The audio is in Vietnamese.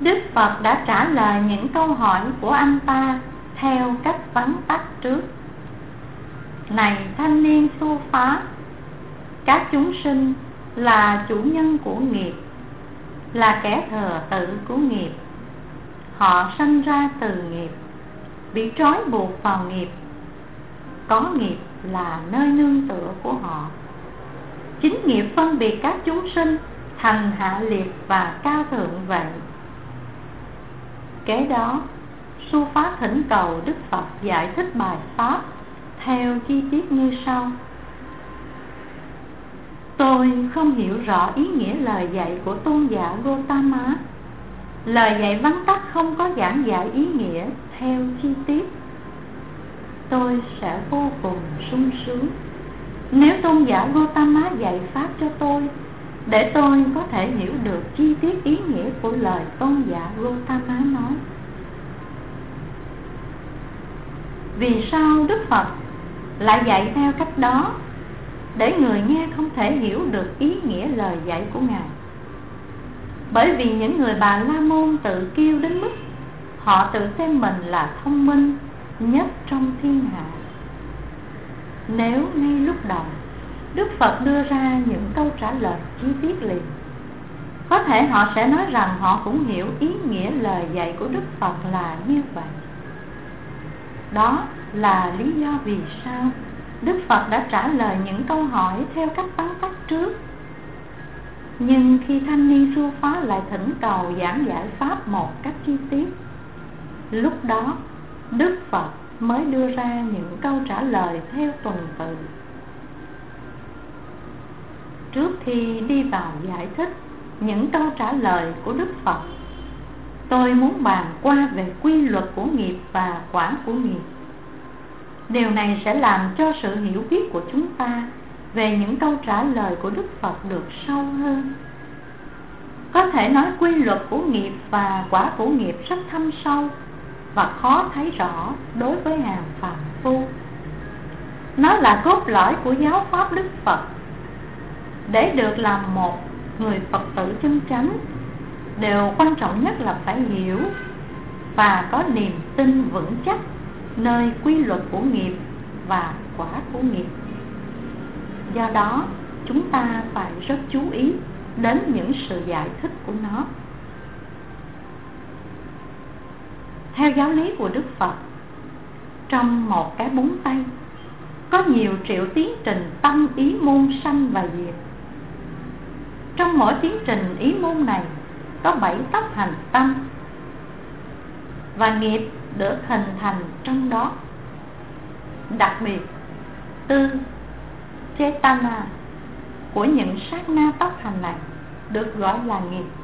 Đức Phật đã trả lời những câu hỏi của anh ta theo cách vắn tắt trước. Này thanh niên Su Phá, các chúng sinh là chủ nhân của nghiệp, là kẻ thừa tự của nghiệp. Họ sanh ra từ nghiệp, bị trói buộc vào nghiệp. Có nghiệp là nơi nương tựa của họ. Chính nghiệp phân biệt các chúng sinh thành hạ liệt và cao thượng vậy. Kế đó, Su Phá thỉnh cầu Đức Phật giải thích bài pháp theo chi tiết như sau. Tôi không hiểu rõ ý nghĩa lời dạy của tôn giả Gotama. Lời dạy vắn tắt không có giảng giải ý nghĩa theo chi tiết. Tôi sẽ vô cùng sung sướng nếu tôn giả Gotama dạy pháp cho tôi, để tôi có thể hiểu được chi tiết ý nghĩa của lời tôn giả Gotama nói. Vì sao Đức Phật lại dạy theo cách đó, để người nghe không thể hiểu được ý nghĩa lời dạy của Ngài? Bởi vì những người Bà La Môn tự kiêu đến mức họ tự xem mình là thông minh nhất trong thiên hạ. Nếu ngay lúc đầu Đức Phật đưa ra những câu trả lời chi tiết liền, có thể họ sẽ nói rằng họ cũng hiểu ý nghĩa lời dạy của Đức Phật là như vậy. Đó là lý do vì sao Đức Phật đã trả lời những câu hỏi theo cách vắn tắt trước. Nhưng khi thanh niên Su Phá lại thỉnh cầu giảng giải pháp một cách chi tiết, lúc đó Đức Phật mới đưa ra những câu trả lời theo tuần tự. Trước khi đi vào giải thích những câu trả lời của Đức Phật, tôi muốn bàn qua về quy luật của nghiệp và quả của nghiệp. Điều này sẽ làm cho sự hiểu biết của chúng ta về những câu trả lời của Đức Phật được sâu hơn. Có thể nói quy luật của nghiệp và quả của nghiệp rất thâm sâu và khó thấy rõ đối với hàng phàm phu. Nó là cốt lõi của giáo pháp Đức Phật. Để được làm một người Phật tử chân chánh, điều quan trọng nhất là phải hiểu và có niềm tin vững chắc nơi quy luật của nghiệp và quả của nghiệp. Do đó, chúng ta phải rất chú ý đến những sự giải thích của nó. Theo giáo lý của Đức Phật, trong một cái búng tay có nhiều triệu tiến trình tâm ý môn sanh và diệt. Trong mỗi tiến trình ý môn này có 7 tấc hành tâm, và nghiệp được hình thành trong đó. Đặc biệt, tư Chetana của những sát na tốc hành này được gọi là nghiệp.